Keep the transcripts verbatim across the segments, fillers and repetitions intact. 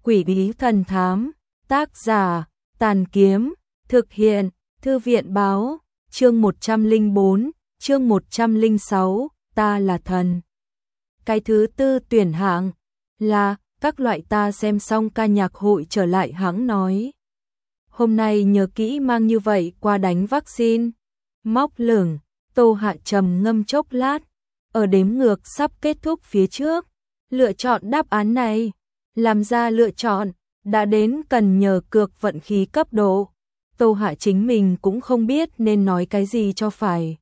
Quỷ bí thần thám, tác giả, Tàn Kiếm, thực hiện, Thư viện báo, chương một trăm lẻ bốn, chương một trăm lẻ sáu, ta là thần. Cái thứ tư tuyển hạng là các loại. Ta xem xong ca nhạc hội trở lại hãng nói. Hôm nay nhớ kỹ mang như vậy qua đánh vaccine. Móc lửng, Tô Hạ trầm ngâm chốc lát, ở đếm ngược sắp kết thúc phía trước, lựa chọn đáp án này. Làm ra lựa chọn, đã đến cần nhờ cược vận khí cấp độ. Tô Hạ chính mình cũng không biết nên nói cái gì cho phải.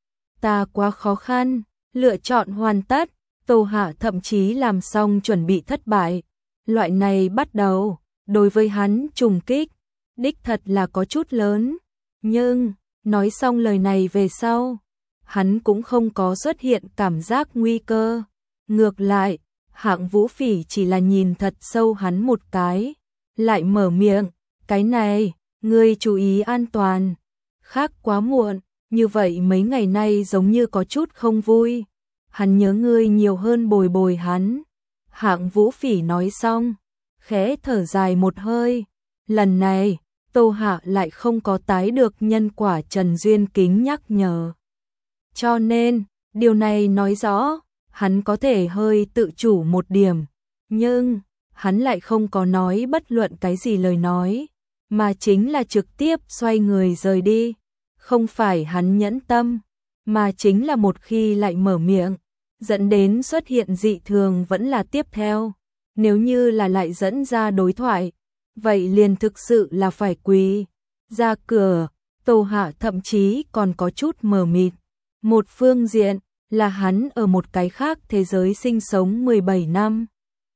Ta quá khó khăn, lựa chọn hoàn tất. Tô Hạ thậm chí làm xong chuẩn bị thất bại. Loại này bắt đầu, đối với hắn trùng kích, đích thật là có chút lớn. Nhưng, nói xong lời này về sau, hắn cũng không có xuất hiện cảm giác nguy cơ. Ngược lại, Hạng Vũ Phỉ chỉ là nhìn thật sâu hắn một cái, lại mở miệng, cái này, ngươi chú ý an toàn. Khác quá muộn, như vậy mấy ngày nay giống như có chút không vui. Hắn nhớ ngươi nhiều hơn bồi bồi hắn. Hạng Vũ Phỉ nói xong, khẽ thở dài một hơi. Lần này, Tô Hạ lại không có tái được nhân quả Trần Duyên Kính nhắc nhở. Cho nên, điều này nói rõ, hắn có thể hơi tự chủ một điểm. Nhưng, hắn lại không có nói bất luận cái gì lời nói, mà chính là trực tiếp xoay người rời đi. Không phải hắn nhẫn tâm, mà chính là một khi lại mở miệng, dẫn đến xuất hiện dị thường vẫn là tiếp theo. Nếu như là lại dẫn ra đối thoại, vậy liền thực sự là phải quỳ ra cửa. Tô Hạ thậm chí còn có chút mờ mịt. Một phương diện là hắn ở một cái khác thế giới sinh sống mười bảy năm.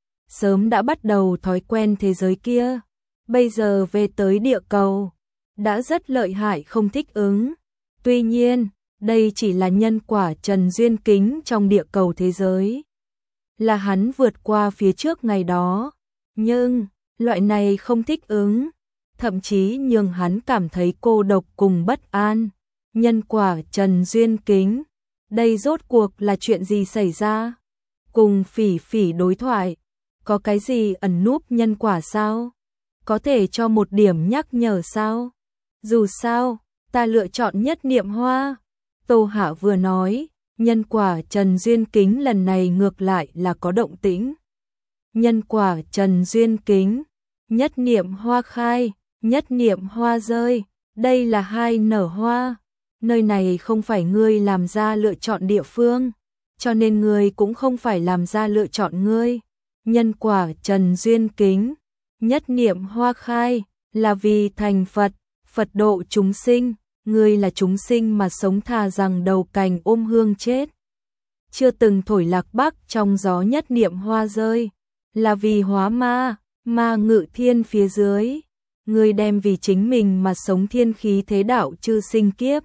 Sớm đã bắt đầu thói quen thế giới kia. Bây giờ về tới địa cầu, đã rất lợi hại không thích ứng. Tuy nhiên, đây chỉ là nhân quả Trần Duyên Kính trong địa cầu thế giới. Là hắn vượt qua phía trước ngày đó. Nhưng, loại này không thích ứng, thậm chí nhường hắn cảm thấy cô độc cùng bất an. Nhân quả Trần Duyên Kính, đây rốt cuộc là chuyện gì xảy ra? Cùng Phỉ Phỉ đối thoại, có cái gì ẩn núp nhân quả sao? Có thể cho một điểm nhắc nhở sao? Dù sao, ta lựa chọn nhất niệm hoa. Tô Hạ vừa nói, nhân quả Trần Duyên Kính lần này ngược lại là có động tĩnh. Nhân quả Trần Duyên Kính, nhất niệm hoa khai, nhất niệm hoa rơi, đây là hai nở hoa. Nơi này không phải ngươi làm ra lựa chọn địa phương, cho nên ngươi cũng không phải làm ra lựa chọn ngươi. Nhân quả Trần Duyên Kính, nhất niệm hoa khai, là vì thành Phật, Phật độ chúng sinh. Ngươi là chúng sinh mà sống thà rằng đầu cành ôm hương chết. Chưa từng thổi lạc bắc trong gió nhất niệm hoa rơi, là vì hóa ma, ma ngự thiên phía dưới. Ngươi đem vì chính mình mà sống thiên khí thế đạo chư sinh kiếp.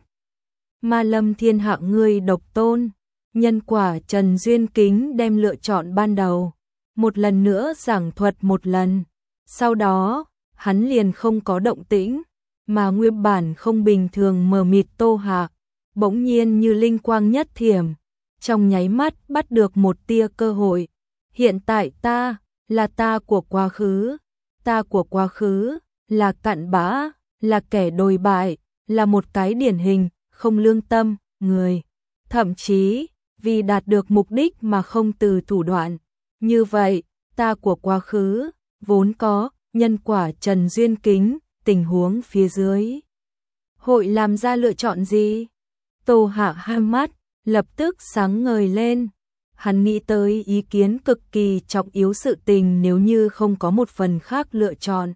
Ma lâm thiên hạ ngươi độc tôn. Nhân quả Trần Duyên Kính đem lựa chọn ban đầu một lần nữa giảng thuật một lần. Sau đó, hắn liền không có động tĩnh, mà nguyên bản không bình thường mờ mịt Tô Hạ, bỗng nhiên như linh quang nhất thiểm, trong nháy mắt bắt được một tia cơ hội. Hiện tại ta, là ta của quá khứ, ta của quá khứ, là cặn bã, là kẻ đồi bại, là một cái điển hình, không lương tâm, người. Thậm chí, vì đạt được mục đích mà không từ thủ đoạn. Như vậy, ta của quá khứ, vốn có, nhân quả Trần Duyên Kính, tình huống phía dưới. Hội làm ra lựa chọn gì? Tô Hạ hai mắt, lập tức sáng ngời lên. Hắn nghĩ tới ý kiến cực kỳ trọng yếu sự tình nếu như không có một phần khác lựa chọn.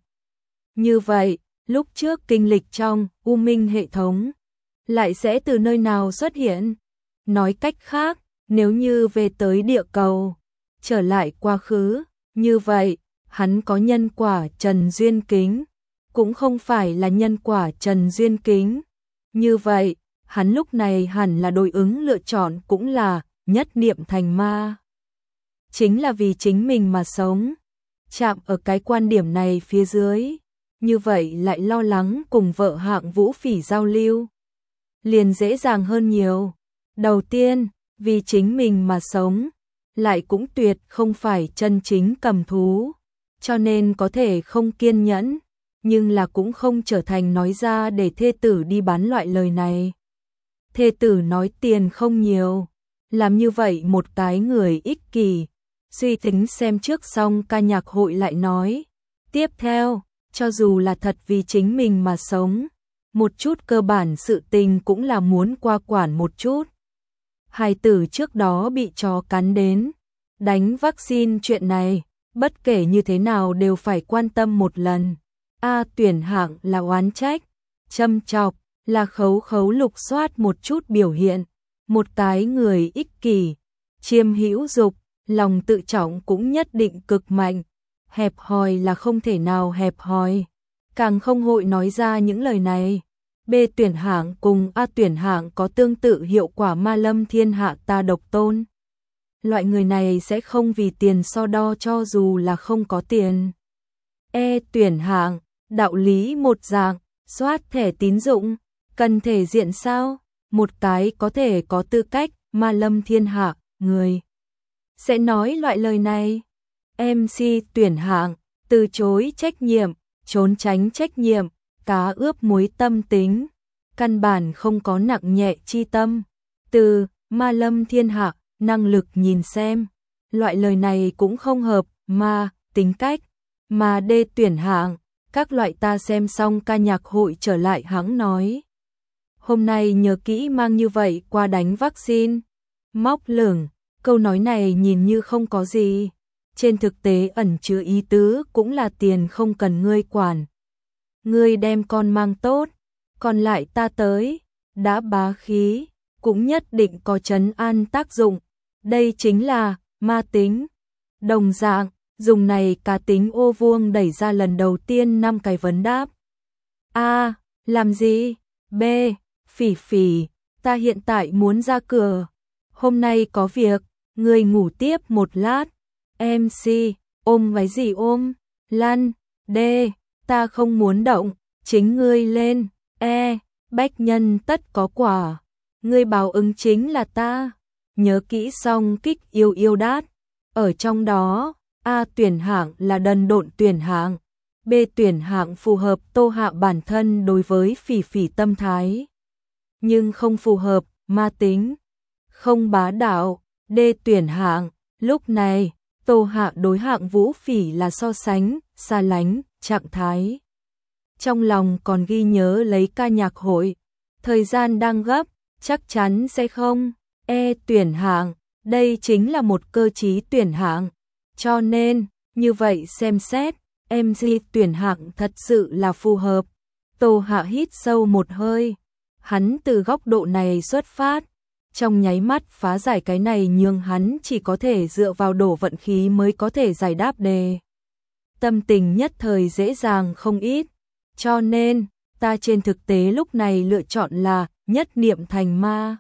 Như vậy, lúc trước kinh lịch trong U Minh hệ thống, lại sẽ từ nơi nào xuất hiện? Nói cách khác, nếu như về tới địa cầu, trở lại quá khứ, như vậy, hắn có nhân quả Trần Duyên Kính, cũng không phải là nhân quả Trần Duyên Kính. Như vậy, hắn lúc này hẳn là đối ứng lựa chọn cũng là nhất niệm thành ma. Chính là vì chính mình mà sống. Chạm ở cái quan điểm này phía dưới, như vậy lại lo lắng cùng vợ Hạng Vũ Phỉ giao lưu, liền dễ dàng hơn nhiều. Đầu tiên, vì chính mình mà sống, lại cũng tuyệt không phải chân chính cầm thú. cho nên có thể không kiên nhẫn, nhưng là cũng không trở thành nói ra để thê tử đi bán loại lời này. Thê tử nói tiền không nhiều, làm như vậy một cái người ích kỷ, suy tính xem trước xong ca nhạc hội lại nói. Tiếp theo, cho dù là thật vì chính mình mà sống, một chút cơ bản sự tình cũng là muốn qua quản một chút. Hài tử trước đó bị chó cắn đến, đánh vaccine chuyện này, bất kể như thế nào đều phải quan tâm một lần. A tuyển hạng là oán trách, châm chọc, là khấu khấu lục soát một chút biểu hiện. Một cái người ích kỷ, chiêm hữu dục, lòng tự trọng cũng nhất định cực mạnh. Hẹp hòi là không thể nào hẹp hòi, càng không hội nói ra những lời này. B tuyển hạng cùng A tuyển hạng có tương tự hiệu quả ma lâm thiên hạ ta độc tôn. Loại người này sẽ không vì tiền so đo cho dù là không có tiền. E tuyển hạng, đạo lý một dạng, soát thẻ tín dụng, cần thể diện sao? Một cái có thể có tư cách, ma lâm thiên hạ, người sẽ nói loại lời này. em xê tuyển hạng, từ chối trách nhiệm, trốn tránh trách nhiệm, cá ướp muối tâm tính, căn bản không có nặng nhẹ chi tâm. Từ ma lâm thiên hạ, năng lực nhìn xem, loại lời này cũng không hợp, ma, tính cách, mà đê tuyển hạng, các loại ta xem xong ca nhạc hội trở lại hãng nói. Hôm nay nhớ kỹ mang như vậy qua đánh vaccine, móc lửng, câu nói này nhìn như không có gì, trên thực tế ẩn chứa ý tứ cũng là tiền không cần ngươi quản. Ngươi đem con mang tốt, còn lại ta tới, đã bá khí, cũng nhất định có trấn an tác dụng, đây chính là ma tính. Đồng dạng, dùng này cá tính ô vuông đẩy ra lần đầu tiên năm cái vấn đáp. A. Làm gì? B. Phỉ phỉ, ta hiện tại muốn ra cửa. Hôm nay có việc, ngươi ngủ tiếp một lát. em xê. Ôm váy gì ôm? Lăn. D. Ta không muốn động, chính ngươi lên. E. Bách nhân tất có quả, ngươi báo ứng chính là ta. Nhớ kỹ xong kích yêu yêu đát. Ở trong đó, A tuyển hạng là đần độn tuyển hạng, B tuyển hạng phù hợp Tô Hạ bản thân đối với phỉ phỉ tâm thái, nhưng không phù hợp ma tính, không bá đạo. D tuyển hạng, lúc này Tô Hạ đối hạng Vũ Phỉ là so sánh, xa lánh, trạng thái. Trong lòng còn ghi nhớ lấy ca nhạc hội, thời gian đang gấp, chắc chắn sẽ không. E tuyển hạng, đây chính là một cơ chí tuyển hạng, cho nên, như vậy xem xét, em xê tuyển hạng thật sự là phù hợp. Tô Hạ hít sâu một hơi, hắn từ góc độ này xuất phát, trong nháy mắt phá giải cái này nhưng hắn chỉ có thể dựa vào đổ vận khí mới có thể giải đáp đề. Tâm tình nhất thời dễ dàng không ít, cho nên, ta trên thực tế lúc này lựa chọn là nhất niệm thành ma.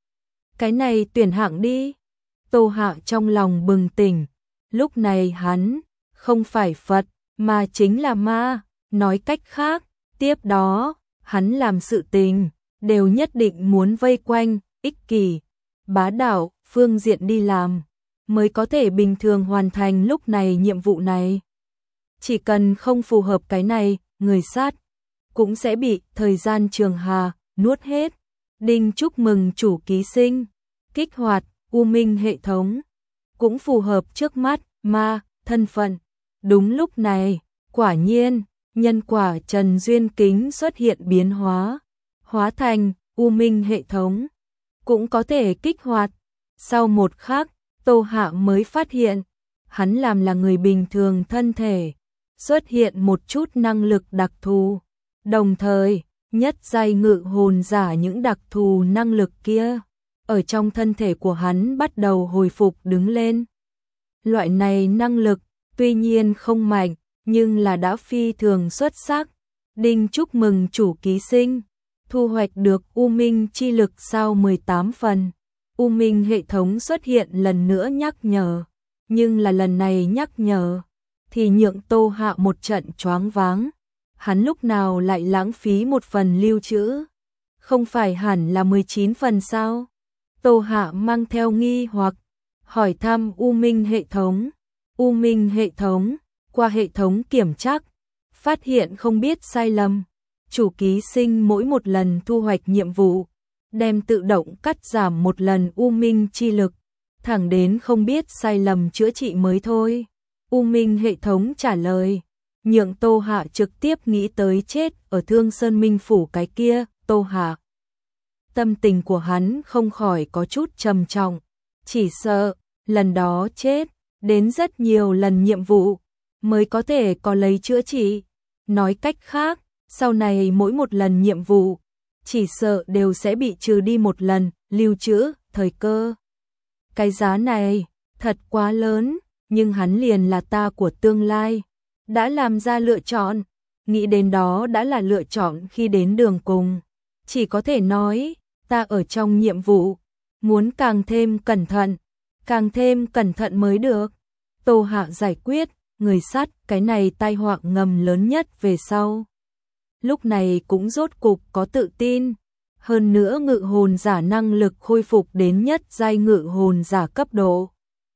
Cái này tuyển hạng đi. Tô Hạ trong lòng bừng tỉnh, lúc này hắn không phải Phật mà chính là ma, nói cách khác, tiếp đó hắn làm sự tình đều nhất định muốn vây quanh ích kỷ, bá đạo phương diện đi làm, mới có thể bình thường hoàn thành lúc này nhiệm vụ này. Chỉ cần không phù hợp cái này, người sát cũng sẽ bị thời gian trường hà nuốt hết. Đinh chúc mừng chủ ký sinh, kích hoạt U Minh hệ thống, cũng phù hợp trước mắt ma thân phận. Đúng lúc này, quả nhiên, nhân quả Trần Duyên Kính xuất hiện biến hóa, hóa thành U Minh hệ thống, cũng có thể kích hoạt. Sau một khắc, Tô Hạ mới phát hiện, hắn làm là người bình thường thân thể, xuất hiện một chút năng lực đặc thù, đồng thời, nhất giai ngự hồn giả những đặc thù năng lực kia, ở trong thân thể của hắn bắt đầu hồi phục đứng lên. Loại này năng lực, tuy nhiên không mạnh, nhưng là đã phi thường xuất sắc. Đinh chúc mừng chủ ký sinh, thu hoạch được U Minh chi lực sau mười tám phần. U Minh hệ thống xuất hiện lần nữa nhắc nhở, nhưng là lần này nhắc nhở thì nhượng Tô Hạ một trận choáng váng. Hắn lúc nào lại lãng phí một phần lưu trữ? Không phải hẳn là mười chín phần sao? Tô Hạ mang theo nghi hoặc hỏi thăm U Minh hệ thống. U Minh hệ thống, qua hệ thống kiểm trắc, phát hiện không biết sai lầm. Chủ ký sinh mỗi một lần thu hoạch nhiệm vụ, đem tự động cắt giảm một lần U Minh chi lực, thẳng đến không biết sai lầm chữa trị mới thôi. U Minh hệ thống trả lời, nhượng Tô Hạ trực tiếp nghĩ tới chết ở Thương Sơn Minh Phủ cái kia. Tô Hạ, tâm tình của hắn không khỏi có chút trầm trọng, chỉ sợ lần đó chết đến rất nhiều lần nhiệm vụ mới có thể có lấy chữa trị. Nói cách khác, sau này mỗi một lần nhiệm vụ chỉ sợ đều sẽ bị trừ đi một lần lưu trữ thời cơ. Cái giá này thật quá lớn, nhưng hắn liền là ta của tương lai, đã làm ra lựa chọn, nghĩ đến đó đã là lựa chọn khi đến đường cùng. Chỉ có thể nói, ta ở trong nhiệm vụ, muốn càng thêm cẩn thận, càng thêm cẩn thận mới được. Tô Hạ giải quyết, người sắt cái này tai họa ngầm lớn nhất về sau. Lúc này cũng rốt cục có tự tin, hơn nữa ngự hồn giả năng lực khôi phục đến nhất giai ngự hồn giả cấp độ.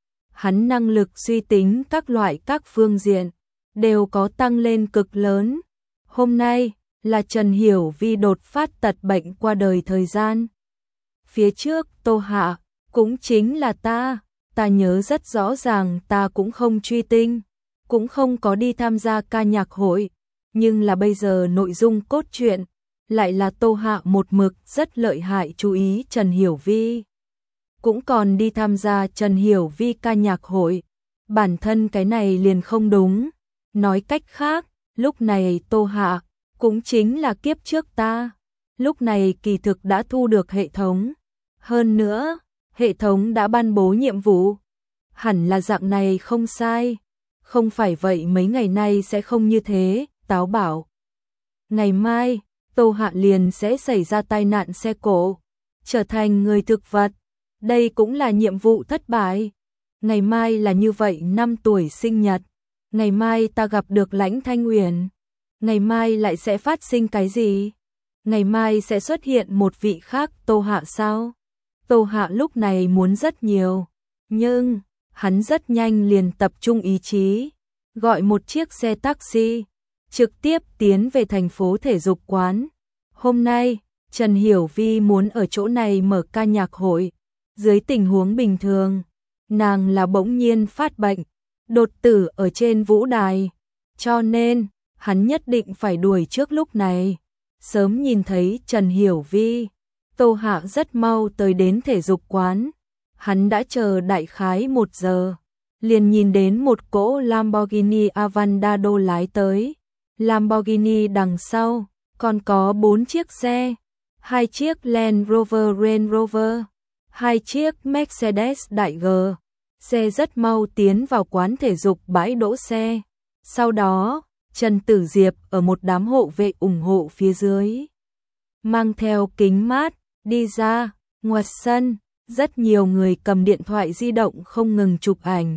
Hắn năng lực suy tính các loại các phương diện, đều có tăng lên cực lớn. Hôm nay là Trần Hiểu Vi đột phát tật bệnh qua đời thời gian. Phía trước Tô Hạ, cũng chính là ta, ta nhớ rất rõ ràng ta cũng không truy tinh, cũng không có đi tham gia ca nhạc hội, nhưng là bây giờ nội dung cốt truyện, lại là Tô Hạ một mực rất lợi hại chú ý Trần Hiểu Vi. Cũng còn đi tham gia Trần Hiểu Vi ca nhạc hội, bản thân cái này liền không đúng. Nói cách khác, lúc này Tô Hạ, cũng chính là kiếp trước ta, lúc này kỳ thực đã thu được hệ thống. Hơn nữa, hệ thống đã ban bố nhiệm vụ, hẳn là dạng này không sai, không phải vậy mấy ngày nay sẽ không như thế, táo bảo. Ngày mai, Tô Hạ liền sẽ xảy ra tai nạn xe cộ, trở thành người thực vật, đây cũng là nhiệm vụ thất bại. Ngày mai là như vậy năm tuổi sinh nhật, ngày mai ta gặp được Lãnh Thanh Uyển, ngày mai lại sẽ phát sinh cái gì? Ngày mai sẽ xuất hiện một vị khác Tô Hạ sao? Tô Hạ lúc này muốn rất nhiều, nhưng hắn rất nhanh liền tập trung ý chí, gọi một chiếc xe taxi, trực tiếp tiến về thành phố thể dục quán. Hôm nay, Trần Hiểu Vi muốn ở chỗ này mở ca nhạc hội, dưới tình huống bình thường, nàng là bỗng nhiên phát bệnh, đột tử ở trên vũ đài, cho nên hắn nhất định phải đuổi trước lúc này. Sớm nhìn thấy Trần Hiểu Vi, Tô Hạ rất mau tới đến thể dục quán. Hắn đã chờ đại khái một giờ, liền nhìn đến một cỗ Lamborghini Aventador lái tới. Lamborghini đằng sau, còn có bốn chiếc xe, hai chiếc Land Rover Range Rover, hai chiếc Mercedes đại G. Xe rất mau tiến vào quán thể dục bãi đỗ xe. Sau đó, Trần Tử Diệp ở một đám hộ vệ ủng hộ phía dưới, mang theo kính mát, đi ra, ngoài sân, rất nhiều người cầm điện thoại di động không ngừng chụp ảnh.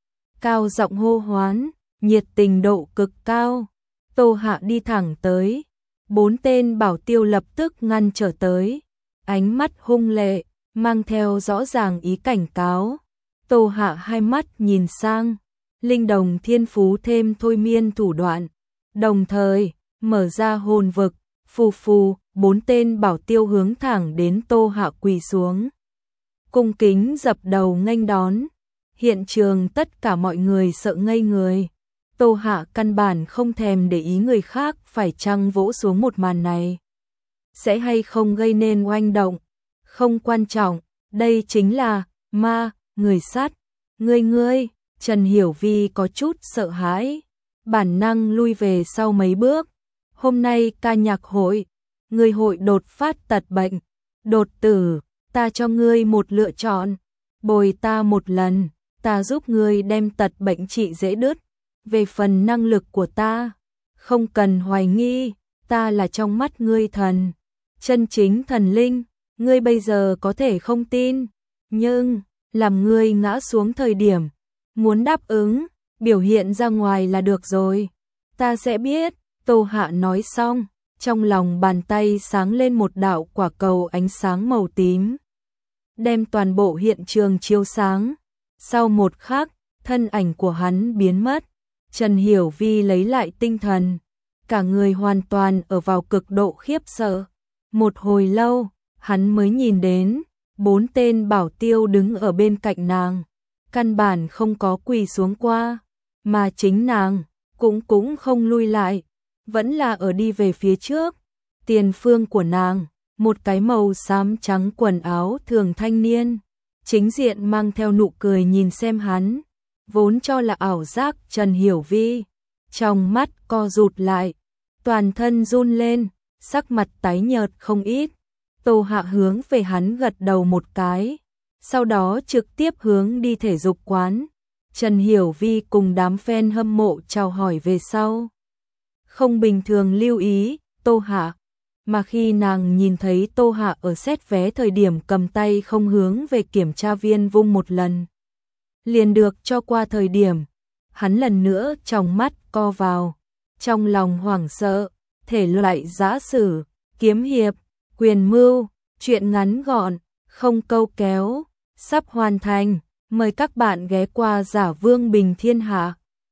Cao giọng hô hoán, nhiệt tình độ cực cao. Tô Hạ đi thẳng tới, bốn tên bảo tiêu lập tức ngăn trở tới, ánh mắt hung lệ, mang theo rõ ràng ý cảnh cáo. Tô Hạ hai mắt nhìn sang, linh đồng thiên phú thêm thôi miên thủ đoạn, đồng thời mở ra hồn vực, phù phù, bốn tên bảo tiêu hướng thẳng đến Tô Hạ quỳ xuống, cung kính dập đầu nghênh đón. Hiện trường tất cả mọi người sợ ngây người. Tô Hạ căn bản không thèm để ý người khác phải chăng vỗ xuống một màn này sẽ hay không gây nên oanh động, không quan trọng, đây chính là ma, người sát. Ngươi ngươi, Trần Hiểu Vi có chút sợ hãi, bản năng lui về sau mấy bước. Hôm nay ca nhạc hội, người hội đột phát tật bệnh, đột tử, ta cho ngươi một lựa chọn, bồi ta một lần, ta giúp ngươi đem tật bệnh trị dễ đứt. Về phần năng lực của ta, không cần hoài nghi, ta là trong mắt ngươi thần, chân chính thần linh. Ngươi bây giờ có thể không tin, nhưng làm ngươi ngã xuống thời điểm, muốn đáp ứng, biểu hiện ra ngoài là được rồi, ta sẽ biết. Tô Hạ nói xong, trong lòng bàn tay sáng lên một đạo quả cầu ánh sáng màu tím, đem toàn bộ hiện trường chiếu sáng. Sau một khắc, thân ảnh của hắn biến mất, Trần Hiểu Vi lấy lại tinh thần, cả người hoàn toàn ở vào cực độ khiếp sợ. Một hồi lâu, hắn mới nhìn đến bốn tên bảo tiêu đứng ở bên cạnh nàng, căn bản không có quỳ xuống qua, mà chính nàng cũng cũng không lui lại, vẫn là ở đi về phía trước. Tiền phương của nàng, một cái màu xám trắng quần áo thường thanh niên, chính diện mang theo nụ cười nhìn xem hắn, vốn cho là ảo giác. Trần Hiểu Vi trong mắt co rụt lại, toàn thân run lên, sắc mặt tái nhợt không ít. Tô Hạ hướng về hắn gật đầu một cái, sau đó trực tiếp hướng đi thể dục quán. Trần Hiểu Vi cùng đám fan hâm mộ chào hỏi về sau, không bình thường lưu ý Tô Hạ, mà khi nàng nhìn thấy Tô Hạ ở xét vé thời điểm cầm tay không hướng về kiểm tra viên vung một lần, liền được cho qua thời điểm, hắn lần nữa trong mắt co vào, trong lòng hoảng sợ. Thể loại giã sử, kiếm hiệp, quyền mưu, truyện ngắn gọn, không câu kéo, sắp hoàn thành, mời các bạn ghé qua Giả Vương Bình Thiên Hạ.